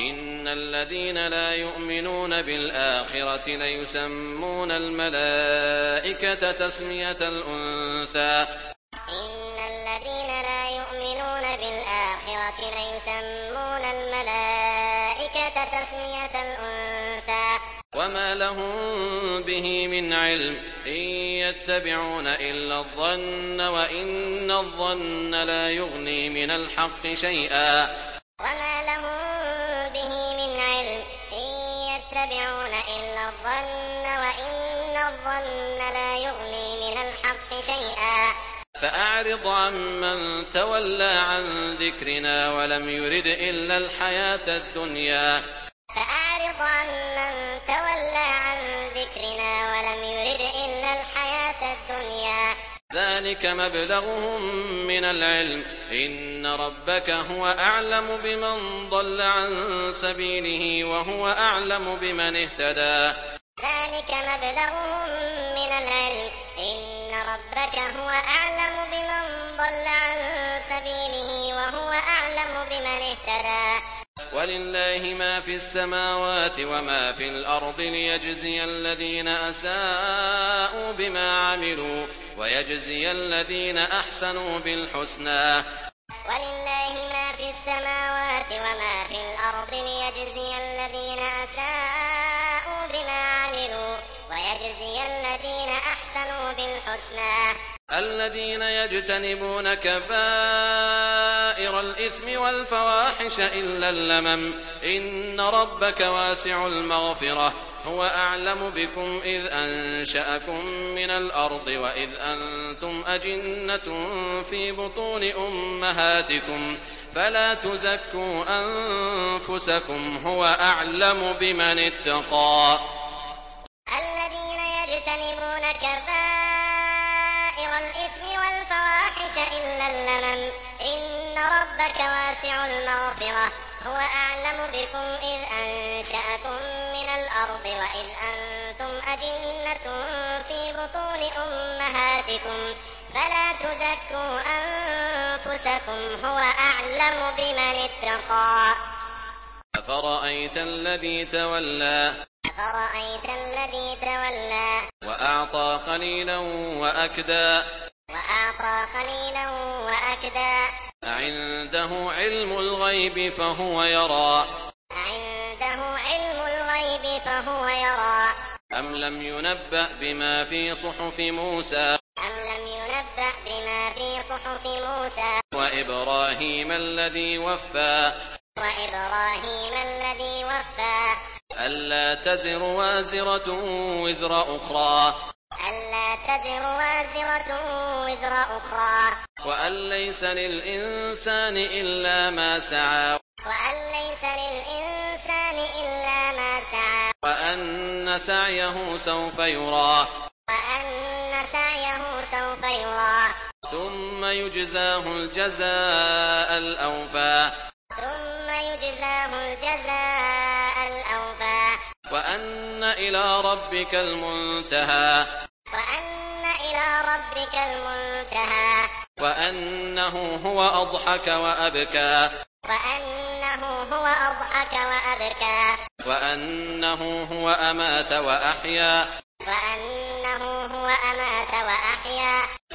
إن الذين لا يؤمنون بالآخرة ليسمون الملائكة تسمية الأنثى إن الذين لا يؤمنون بالآخرة ليسمون الملائكة تسمية الأنثى وما لهم به من علم إن يتبعون إلا الظن وإن الظن لا يغني من الحق شيئا وما لهم به من علم إن يتبعون إلا الظن وإن الظن لا يغني من الحق شيئا فأعرض عمن تولى عن ذكرنا ولم يرد إلا الحياة الدنيا فأعرض عمن تولى عن ذكرنا ولم يرد إلا الحياة الدنيا ذلك مبلغهم من العلم إن ربك هو أعلم بمن ضل عن سبيله وهو أعلم بمن اهتدى ذلك مبلغهم من العلم إن ربك هو أعلم بمن ضل عن سبيله وهو أعلم بمن اهتدى ولله ما في السماوات وما في الأرض ليجزي الذين أساءوا بما عملوا ويجزي الذين أحسنوا بالحسنى ولله ما في السماوات وما في الأرض ليجزي الذين أساءوا بما عملوا ويجزي الذين أحسنوا بالحسنى الذين يجتنبون كبائر الإثم والفواحش إلا اللمم إن ربك واسع المغفرة هو أعلم بكم إذ أنشأكم من الأرض وإذ أنتم أجنة في بطون أمهاتكم فلا تزكوا أنفسكم هو أعلم بمن اتقى الذين يجتنبون كبائر الإثم والفواحش إلا اللمم إن ربك واسع المغفرة هو أعلم بكم إذ أنشأكم من الأرض وإذ أنتم أجنة في بطون أمهاتكم فلا تزكوا أنفسكم هو أعلم بمن اتقى أفرأيت الذي تولى أفرأيت الذي تولى وأعطى قليلا وأكدى أعنده علم الغيب فهو يرى أم لم ينبأ بما في صحف موسى وإبراهيم الذي وفى ألا تزر وازرة وزر أخرى وأن ليس للإنسان إلا ما سعى وأن سعيه سوف يرى ثم يجزاه الجزاء الأوفى وأن إلى ربك المنتهى وأنه هو أضحك وأبكى وأنه هو أمات وأحيا